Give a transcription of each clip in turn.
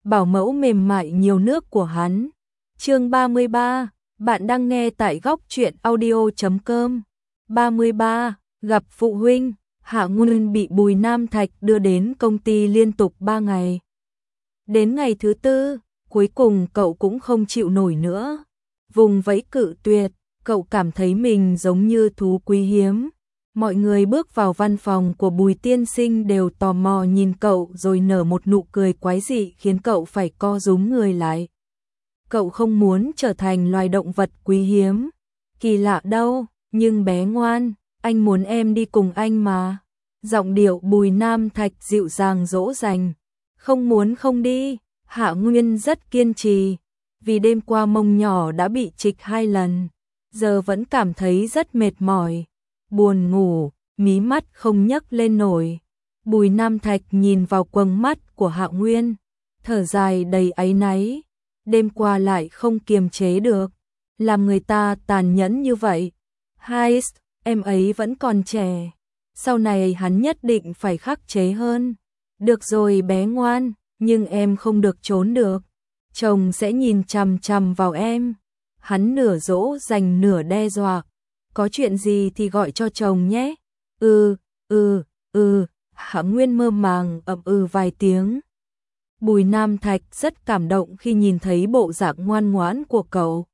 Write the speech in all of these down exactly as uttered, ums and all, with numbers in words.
bảo mẫu mềm mại nhiều nước của hắn. Chương ba mươi ba, bạn đang nghe tại góc truyện audio chấm com. ba mươi ba, gặp phụ huynh. Hạ Nguyên bị Bùi Nam Thạch đưa đến công ty liên tục ba ngày. Đến ngày thứ tư, cuối cùng cậu cũng không chịu nổi nữa. Vùng vẫy cự tuyệt, cậu cảm thấy mình giống như thú quý hiếm. Mọi người bước vào văn phòng của Bùi tiên sinh đều tò mò nhìn cậu rồi nở một nụ cười quái dị khiến cậu phải co rúm người lại. Cậu không muốn trở thành loài động vật quý hiếm. Kỳ lạ đâu, nhưng bé ngoan, anh muốn em đi cùng anh mà. Giọng điệu Bùi Nam Thạch dịu dàng dỗ dành. Không muốn không đi, Hạ Nguyên rất kiên trì. Vì đêm qua mông nhỏ đã bị trịch hai lần, giờ vẫn cảm thấy rất mệt mỏi, buồn ngủ, mí mắt không nhấc lên nổi. Bùi Nam Thạch nhìn vào quầng mắt của Hạ Nguyên, thở dài đầy áy náy. Đêm qua lại không kiềm chế được, làm người ta tàn nhẫn như vậy. Hai, em ấy vẫn còn trẻ, sau này hắn nhất định phải khắc chế hơn. Được rồi bé ngoan, nhưng em không được trốn được. Chồng sẽ nhìn chằm chằm vào em. Hắn nửa dỗ dành nửa đe dọa. Có chuyện gì thì gọi cho chồng nhé. Ừ, ừ, ừ. Hạ Nguyên mơ màng ậm ừ vài tiếng. Bùi Nam Thạch rất cảm động khi nhìn thấy bộ dạng ngoan ngoãn của cậu.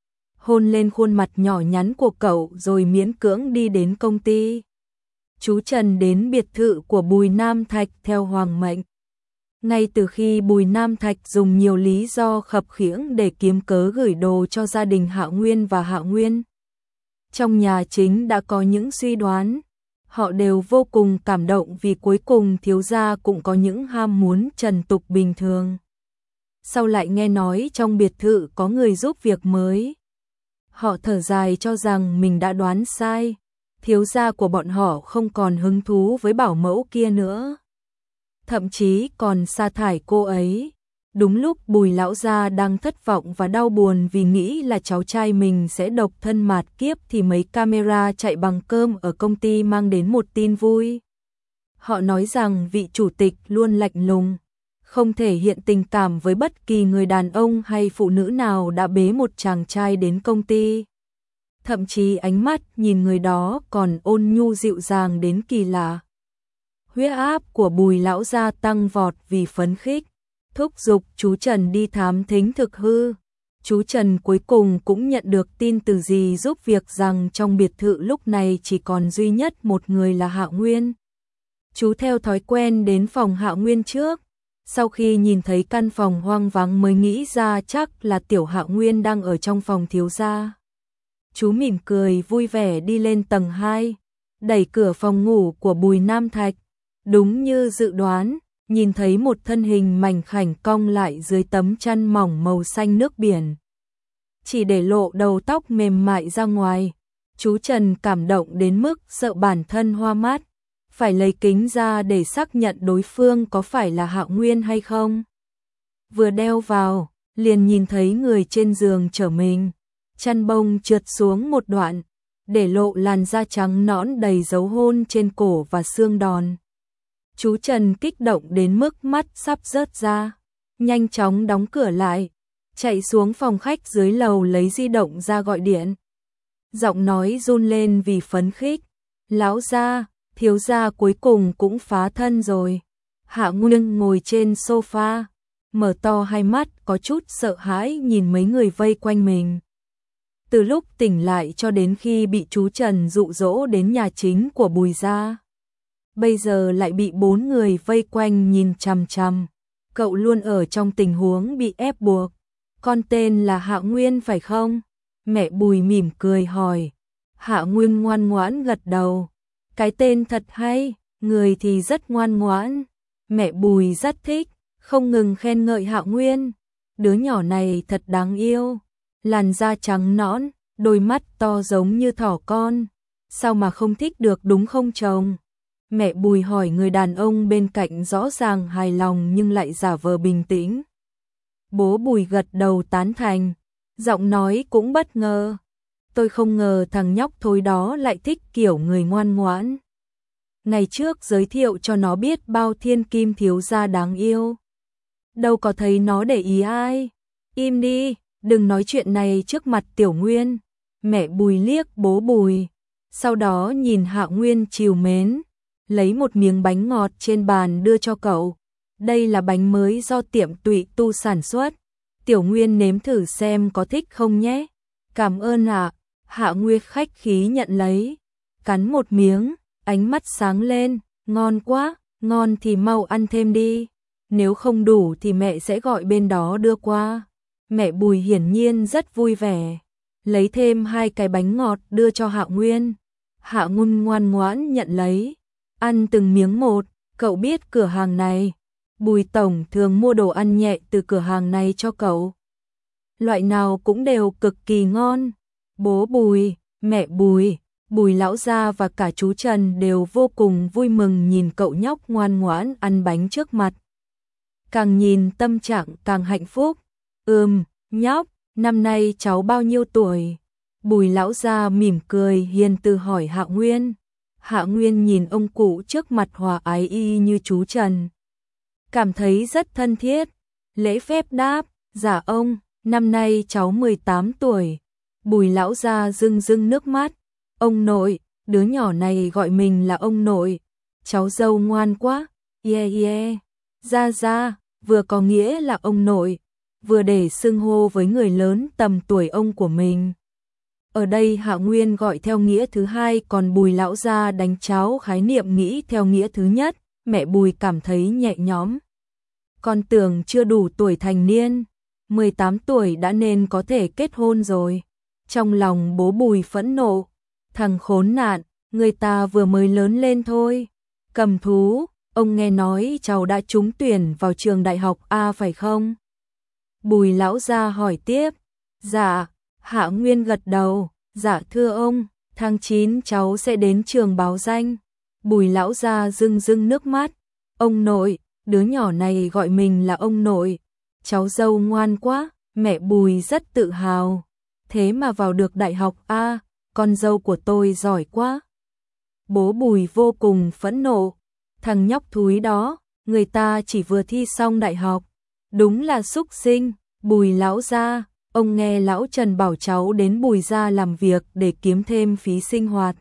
Hôn lên khuôn mặt nhỏ nhắn của cậu rồi miễn cưỡng đi đến công ty. Chú Trần đến biệt thự của Bùi Nam Thạch theo hoàng mệnh. Ngay từ khi Bùi Nam Thạch dùng nhiều lý do khập khiễng để kiếm cớ gửi đồ cho gia đình Hạ Nguyên và Hạ Nguyên, trong nhà chính đã có những suy đoán. Họ đều vô cùng cảm động vì cuối cùng thiếu gia cũng có những ham muốn trần tục bình thường. Sau lại nghe nói trong biệt thự có người giúp việc mới. Họ thở dài cho rằng mình đã đoán sai. Thiếu gia của bọn họ không còn hứng thú với bảo mẫu kia nữa, thậm chí còn sa thải cô ấy. Đúng lúc Bùi lão gia đang thất vọng và đau buồn vì nghĩ là cháu trai mình sẽ độc thân mạt kiếp thì mấy camera chạy bằng cơm ở công ty mang đến một tin vui. Họ nói rằng vị chủ tịch luôn lạnh lùng, không thể hiện tình cảm với bất kỳ người đàn ông hay phụ nữ nào đã bế một chàng trai đến công ty. Thậm chí ánh mắt nhìn người đó còn ôn nhu dịu dàng đến kỳ lạ. Huyết áp của Bùi lão gia tăng vọt vì phấn khích, thúc giục chú Trần đi thám thính thực hư. Chú Trần cuối cùng cũng nhận được tin từ dì giúp việc rằng trong biệt thự lúc này chỉ còn duy nhất một người là Hạ Nguyên. Chú theo thói quen đến phòng Hạ Nguyên trước, sau khi nhìn thấy căn phòng hoang vắng mới nghĩ ra chắc là tiểu Hạ Nguyên đang ở trong phòng thiếu gia. Chú mỉm cười vui vẻ đi lên tầng hai, đẩy cửa phòng ngủ của Bùi Nam Thạch. Đúng như dự đoán, nhìn thấy một thân hình mảnh khảnh cong lại dưới tấm chăn mỏng màu xanh nước biển, chỉ để lộ đầu tóc mềm mại ra ngoài. Chú Trần cảm động đến mức sợ bản thân hoa mắt, phải lấy kính ra để xác nhận đối phương có phải là Hạ Nguyên hay không. Vừa đeo vào, liền nhìn thấy người trên giường trở mình, chăn bông trượt xuống một đoạn, để lộ làn da trắng nõn đầy dấu hôn trên cổ và xương đòn. Chú Trần kích động đến mức mắt sắp rớt ra, nhanh chóng đóng cửa lại, chạy xuống phòng khách dưới lầu lấy di động ra gọi điện. Giọng nói run lên vì phấn khích. Lão gia, thiếu gia cuối cùng cũng phá thân rồi. Hạ Nguyên ngồi trên sofa, mở to hai mắt có chút sợ hãi nhìn mấy người vây quanh mình. Từ lúc tỉnh lại cho đến khi bị chú Trần dụ dỗ đến nhà chính của Bùi gia, bây giờ lại bị bốn người vây quanh nhìn chằm chằm. Cậu luôn ở trong tình huống bị ép buộc. Con tên là Hạ Nguyên phải không? Mẹ Bùi mỉm cười hỏi. Hạ Nguyên ngoan ngoãn gật đầu. Cái tên thật hay, người thì rất ngoan ngoãn. Mẹ Bùi rất thích, không ngừng khen ngợi Hạ Nguyên. Đứa nhỏ này thật đáng yêu. Làn da trắng nõn, đôi mắt to giống như thỏ con. Sao mà không thích được đúng không chồng? Mẹ Bùi hỏi người đàn ông bên cạnh rõ ràng hài lòng nhưng lại giả vờ bình tĩnh. Bố Bùi gật đầu tán thành, giọng nói cũng bất ngờ. Tôi không ngờ thằng nhóc thối đó lại thích kiểu người ngoan ngoãn. Ngày trước giới thiệu cho nó biết bao thiên kim thiếu gia đáng yêu. đâu có thấy nó để ý ai. Im đi, đừng nói chuyện này trước mặt Tiểu Nguyên. Mẹ Bùi liếc bố Bùi, sau đó nhìn Hạ Nguyên trìu mến, lấy một miếng bánh ngọt trên bàn đưa cho cậu. Đây là bánh mới do tiệm Tụy Tu sản xuất. Tiểu Nguyên nếm thử xem có thích không nhé. Cảm ơn ạ. Hạ Nguyên khách khí nhận lấy, cắn một miếng, ánh mắt sáng lên, ngon quá, ngon thì mau ăn thêm đi. Nếu không đủ thì mẹ sẽ gọi bên đó đưa qua. Mẹ Bùi hiển nhiên rất vui vẻ, lấy thêm hai cái bánh ngọt đưa cho Hạ Nguyên. Hạ Nguyên ngoan ngoãn nhận lấy, ăn từng miếng một. Cậu biết cửa hàng này, Bùi tổng thường mua đồ ăn nhẹ từ cửa hàng này cho cậu. Loại nào cũng đều cực kỳ ngon. Bố Bùi, mẹ Bùi, Bùi lão gia và cả chú Trần đều vô cùng vui mừng nhìn cậu nhóc ngoan ngoãn ăn bánh trước mặt. Càng nhìn tâm trạng càng hạnh phúc. Ừm, nhóc, năm nay cháu bao nhiêu tuổi? Bùi lão gia mỉm cười hiền từ hỏi Hạ Nguyên. Hạ Nguyên nhìn ông cụ trước mặt hòa ái y như chú Trần, cảm thấy rất thân thiết, lễ phép đáp, dạ ông, năm nay cháu mười tám tuổi. Bùi lão gia rưng rưng nước mắt, ông nội, đứa nhỏ này gọi mình là ông nội, cháu dâu ngoan quá, yeah yeah, ra ra, vừa có nghĩa là ông nội, vừa để xưng hô với người lớn tầm tuổi ông của mình. Ở đây Hạ Nguyên gọi theo nghĩa thứ hai, còn Bùi lão gia đánh cháo khái niệm nghĩ theo nghĩa thứ nhất. Mẹ Bùi cảm thấy nhẹ nhõm. Con tưởng chưa đủ tuổi thành niên, mười tám tuổi đã nên có thể kết hôn rồi. Trong lòng bố Bùi phẫn nộ, thằng khốn nạn, người ta vừa mới lớn lên thôi. Cầm thú, ông nghe nói cháu đã trúng tuyển vào trường đại học A phải không? Bùi lão gia hỏi tiếp. Dạ. Hạ Nguyên gật đầu, dạ thưa ông, tháng chín cháu sẽ đến trường báo danh. Bùi lão gia rưng rưng nước mắt, ông nội, đứa nhỏ này gọi mình là ông nội, cháu dâu ngoan quá, mẹ Bùi rất tự hào, thế mà vào được đại học A, con dâu của tôi giỏi quá. Bố Bùi vô cùng phẫn nộ, thằng nhóc thúi đó, người ta chỉ vừa thi xong đại học, đúng là súc sinh. Bùi lão gia, ông nghe lão Trần bảo cháu đến Bùi gia làm việc để kiếm thêm phí sinh hoạt.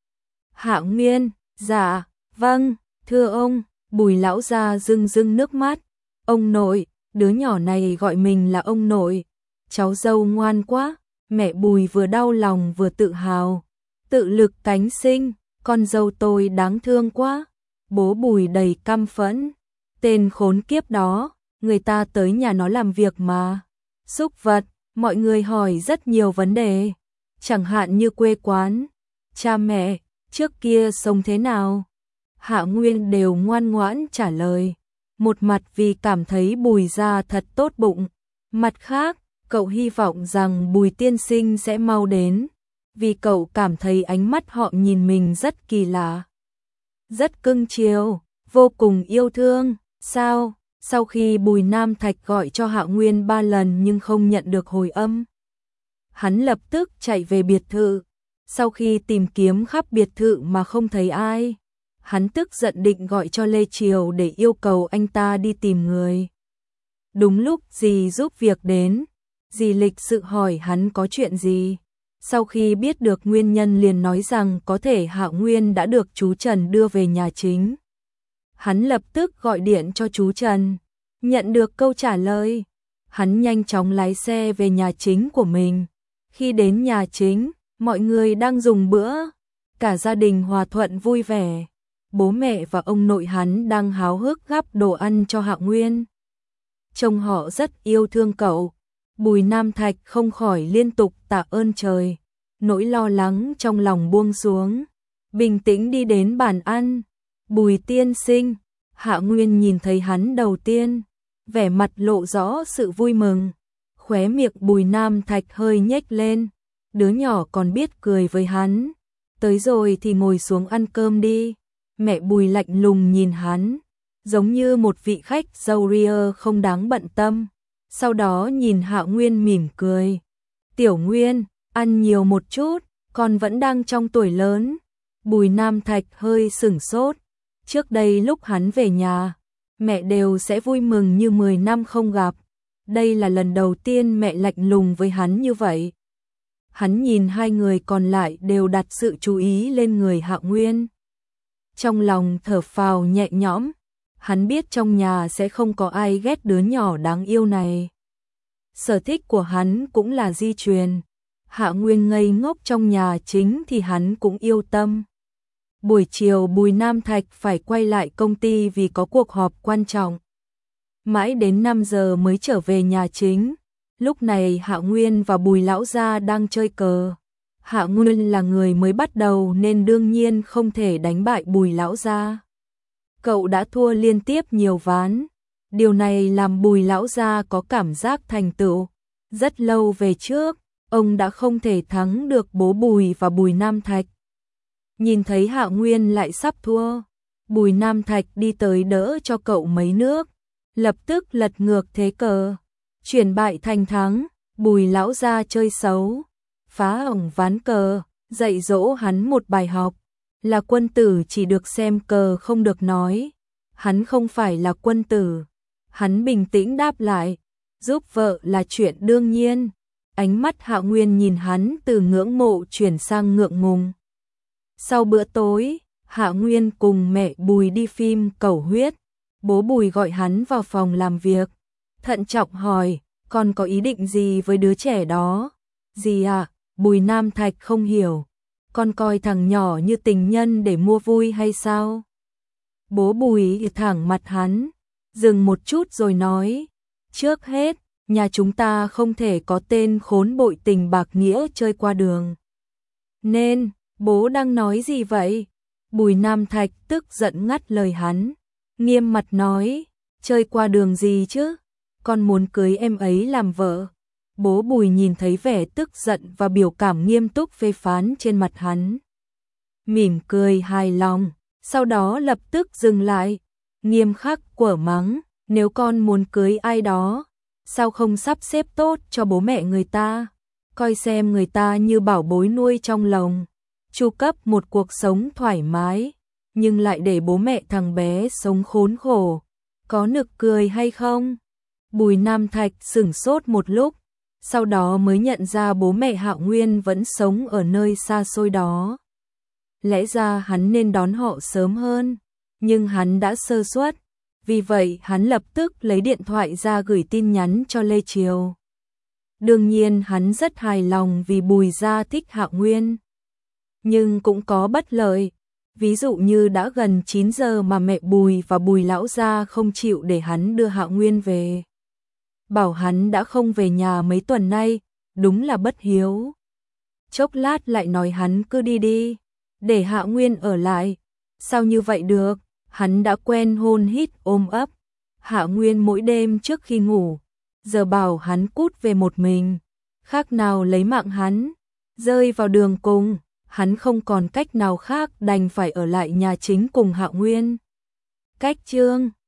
Hạ Nguyên, dạ, vâng, thưa ông. Bùi lão gia rưng rưng nước mắt, ông nội, đứa nhỏ này gọi mình là ông nội, cháu dâu ngoan quá. Mẹ Bùi vừa đau lòng vừa tự hào, tự lực cánh sinh, con dâu tôi đáng thương quá. Bố Bùi đầy căm phẫn, tên khốn kiếp đó, người ta tới nhà nó làm việc mà. Súc vật. Mọi người hỏi rất nhiều vấn đề, chẳng hạn như quê quán, cha mẹ, trước kia sống thế nào. Hạ Nguyên đều ngoan ngoãn trả lời, một mặt vì cảm thấy Bùi gia thật tốt bụng, mặt khác, cậu hy vọng rằng Bùi tiên sinh sẽ mau đến, vì cậu cảm thấy ánh mắt họ nhìn mình rất kỳ lạ, rất cưng chiều, vô cùng yêu thương. Sao? Sau khi Bùi Nam Thạch gọi cho Hạ Nguyên ba lần nhưng không nhận được hồi âm, hắn lập tức chạy về biệt thự. Sau khi tìm kiếm khắp biệt thự mà không thấy ai, hắn tức giận định gọi cho Lê Triều để yêu cầu anh ta đi tìm người. Đúng lúc dì giúp việc đến, dì lịch sự hỏi hắn có chuyện gì. Sau khi biết được nguyên nhân liền nói rằng có thể Hạ Nguyên đã được chú Trần đưa về nhà chính. Hắn lập tức gọi điện cho chú Trần, nhận được câu trả lời. Hắn nhanh chóng lái xe về nhà chính của mình. Khi đến nhà chính, mọi người đang dùng bữa, cả gia đình hòa thuận vui vẻ. Bố mẹ và ông nội hắn đang háo hức gắp đồ ăn cho Hạ Nguyên. Trông họ rất yêu thương cậu. Bùi Nam Thạch không khỏi liên tục tạ ơn trời. Nỗi lo lắng trong lòng buông xuống, bình tĩnh đi đến bàn ăn. Bùi tiên sinh, Hạ Nguyên nhìn thấy hắn đầu tiên, vẻ mặt lộ rõ sự vui mừng. Khóe miệng Bùi Nam Thạch hơi nhếch lên, đứa nhỏ còn biết cười với hắn. Tới rồi thì ngồi xuống ăn cơm đi. Mẹ Bùi lạnh lùng nhìn hắn, giống như một vị khách râu ria không đáng bận tâm. Sau đó nhìn Hạ Nguyên mỉm cười. Tiểu Nguyên, ăn nhiều một chút, con vẫn đang trong tuổi lớn. Bùi Nam Thạch hơi sửng sốt. Trước đây lúc hắn về nhà, mẹ đều sẽ vui mừng như mười năm không gặp. Đây là lần đầu tiên mẹ lạnh lùng với hắn như vậy. Hắn nhìn hai người còn lại đều đặt sự chú ý lên người Hạ Nguyên. Trong lòng thở phào nhẹ nhõm, hắn biết trong nhà sẽ không có ai ghét đứa nhỏ đáng yêu này. Sở thích của hắn cũng là di truyền. Hạ Nguyên ngây ngốc trong nhà chính thì hắn cũng yêu tâm. Buổi chiều Bùi Nam Thạch phải quay lại công ty vì có cuộc họp quan trọng. Mãi đến năm giờ mới trở về nhà chính. Lúc này Hạ Nguyên và Bùi Lão Gia đang chơi cờ. Hạ Nguyên là người mới bắt đầu nên đương nhiên không thể đánh bại Bùi Lão Gia. Cậu đã thua liên tiếp nhiều ván. Điều này làm Bùi Lão Gia có cảm giác thành tựu. Rất lâu về trước, ông đã không thể thắng được bố Bùi và Bùi Nam Thạch. Nhìn thấy Hạ Nguyên lại sắp thua, Bùi Nam Thạch đi tới đỡ cho cậu mấy nước, lập tức lật ngược thế cờ, chuyển bại thành thắng. Bùi Lão Gia chơi xấu, phá hỏng ván cờ, dạy dỗ hắn một bài học, là quân tử chỉ được xem cờ không được nói. Hắn không phải là quân tử. Hắn bình tĩnh đáp lại, giúp vợ là chuyện đương nhiên. Ánh mắt Hạ Nguyên nhìn hắn từ ngưỡng mộ chuyển sang ngượng ngùng. Sau bữa tối, Hạ Nguyên cùng mẹ Bùi đi phim Cầu Huyết. Bố Bùi gọi hắn vào phòng làm việc, thận trọng hỏi, con có ý định gì với đứa trẻ đó? Gì ạ? À? Bùi Nam Thạch không hiểu. Con coi thằng nhỏ như tình nhân để mua vui hay sao? Bố Bùi thẳng mặt hắn, dừng một chút rồi nói, trước hết, nhà chúng ta không thể có tên khốn bội tình bạc nghĩa chơi qua đường. Nên, bố đang nói gì vậy? Bùi Nam Thạch tức giận ngắt lời hắn, nghiêm mặt nói, chơi qua đường gì chứ? Con muốn cưới em ấy làm vợ. Bố Bùi nhìn thấy vẻ tức giận và biểu cảm nghiêm túc phê phán trên mặt hắn, mỉm cười hài lòng, sau đó lập tức dừng lại, nghiêm khắc quở mắng, nếu con muốn cưới ai đó, sao không sắp xếp tốt cho bố mẹ người ta, coi xem người ta như bảo bối nuôi trong lòng, chu cấp một cuộc sống thoải mái, nhưng lại để bố mẹ thằng bé sống khốn khổ, có nực cười hay không? Bùi Nam Thạch sửng sốt một lúc, sau đó mới nhận ra bố mẹ Hạ Nguyên vẫn sống ở nơi xa xôi đó. Lẽ ra hắn nên đón họ sớm hơn, nhưng hắn đã sơ suất, vì vậy hắn lập tức lấy điện thoại ra gửi tin nhắn cho Lê Triều. Đương nhiên hắn rất hài lòng vì Bùi gia thích Hạ Nguyên, nhưng cũng có bất lợi, ví dụ như đã gần chín giờ mà mẹ Bùi và Bùi Lão Gia không chịu để hắn đưa Hạ Nguyên về. Bảo hắn đã không về nhà mấy tuần nay, đúng là bất hiếu. Chốc lát lại nói hắn cứ đi đi, để Hạ Nguyên ở lại. Sao như vậy được, hắn đã quen hôn hít ôm ấp Hạ Nguyên mỗi đêm trước khi ngủ, giờ bảo hắn cút về một mình, khác nào lấy mạng hắn. Rơi vào đường cùng, hắn không còn cách nào khác đành phải ở lại nhà chính cùng Hạ Nguyên. Cách chương